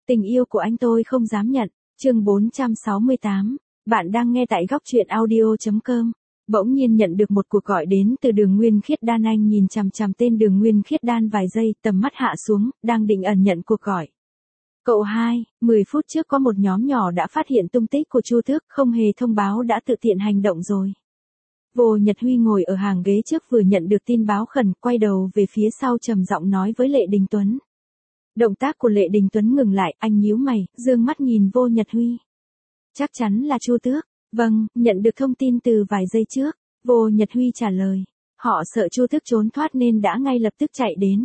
Tình yêu của anh tôi không dám nhận. Chương 468. Bạn đang nghe tại góc truyện audio.com. Bỗng nhiên nhận được một cuộc gọi đến từ Đường Nguyên Khiết Đan. Anh nhìn chằm chằm tên Đường Nguyên Khiết Đan vài giây, tầm mắt hạ xuống, đang định ẩn nhận cuộc gọi. Cậu hai, 10 phút trước có một nhóm nhỏ đã phát hiện tung tích của Chu Tước, không hề thông báo đã tự tiện hành động rồi. Vô Nhật Huy ngồi ở hàng ghế trước vừa nhận được tin báo khẩn, quay đầu về phía sau trầm giọng nói với Lệ Đình Tuấn. Động tác của Lệ Đình Tuấn ngừng lại, anh nhíu mày, dương mắt nhìn Vô Nhật Huy. Chắc chắn là Chu Tước. Vâng, nhận được thông tin từ vài giây trước. Vô Nhật Huy trả lời. Họ sợ Chu Tước trốn thoát nên đã ngay lập tức chạy đến.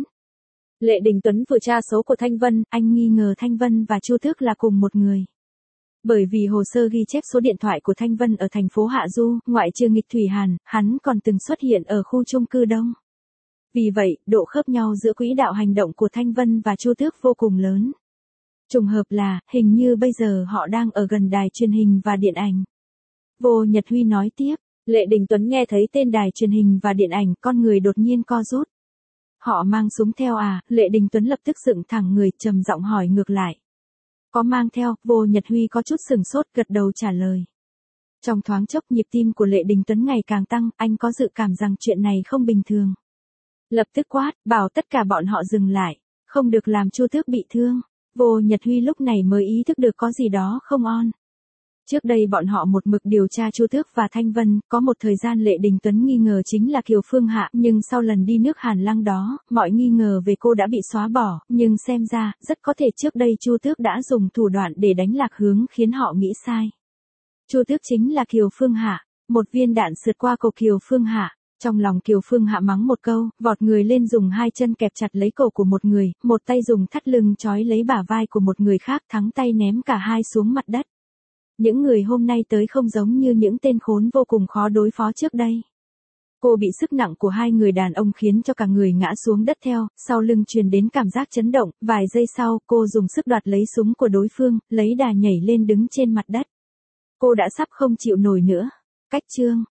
Lệ Đình Tuấn vừa tra số của Thanh Vân, anh nghi ngờ Thanh Vân và Chu Tước là cùng một người. Bởi vì hồ sơ ghi chép số điện thoại của Thanh Vân ở thành phố Hạ Du, ngoại trừ Nghịch Thủy Hàn, hắn còn từng xuất hiện ở khu chung cư Đông. Vì vậy, độ khớp nhau giữa quỹ đạo hành động của Thanh Vân và Chu Tước vô cùng lớn. Trùng hợp là, hình như bây giờ họ đang ở gần đài truyền hình và điện ảnh. Vô Nhật Huy nói tiếp, Lệ Đình Tuấn nghe thấy tên đài truyền hình và điện ảnh, con người đột nhiên co rút. Họ mang súng theo à? Lệ Đình Tuấn lập tức dựng thẳng người, trầm giọng hỏi ngược lại. Có mang theo. Vô Nhật Huy có chút sừng sốt, gật đầu trả lời. Trong thoáng chốc nhịp tim của Lệ Đình Tuấn ngày càng tăng, anh có dự cảm rằng chuyện này không bình thường. Lập tức quát, bảo tất cả bọn họ dừng lại, không được làm Chu Tước bị thương. Vô Nhật Huy lúc này mới ý thức được có gì đó không on. Trước đây bọn họ một mực điều tra Chu Tước và Thanh Vân, có một thời gian Lệ Đình Tuấn nghi ngờ chính là Kiều Phương Hạ, nhưng sau lần đi nước Hàn Lăng đó, mọi nghi ngờ về cô đã bị xóa bỏ, nhưng xem ra, rất có thể trước đây Chu Tước đã dùng thủ đoạn để đánh lạc hướng khiến họ nghĩ sai. Chu Tước chính là Kiều Phương Hạ, một viên đạn sượt qua cổ Kiều Phương Hạ. Trong lòng Kiều Phương Hạ mắng một câu, vọt người lên dùng hai chân kẹp chặt lấy cổ của một người, một tay dùng thắt lưng trói lấy bả vai của một người khác, thắng tay ném cả hai xuống mặt đất. Những người hôm nay tới không giống như những tên khốn vô cùng khó đối phó trước đây. Cô bị sức nặng của hai người đàn ông khiến cho cả người ngã xuống đất theo, sau lưng truyền đến cảm giác chấn động, vài giây sau, cô dùng sức đoạt lấy súng của đối phương, lấy đà nhảy lên đứng trên mặt đất. Cô đã sắp không chịu nổi nữa. Cách chương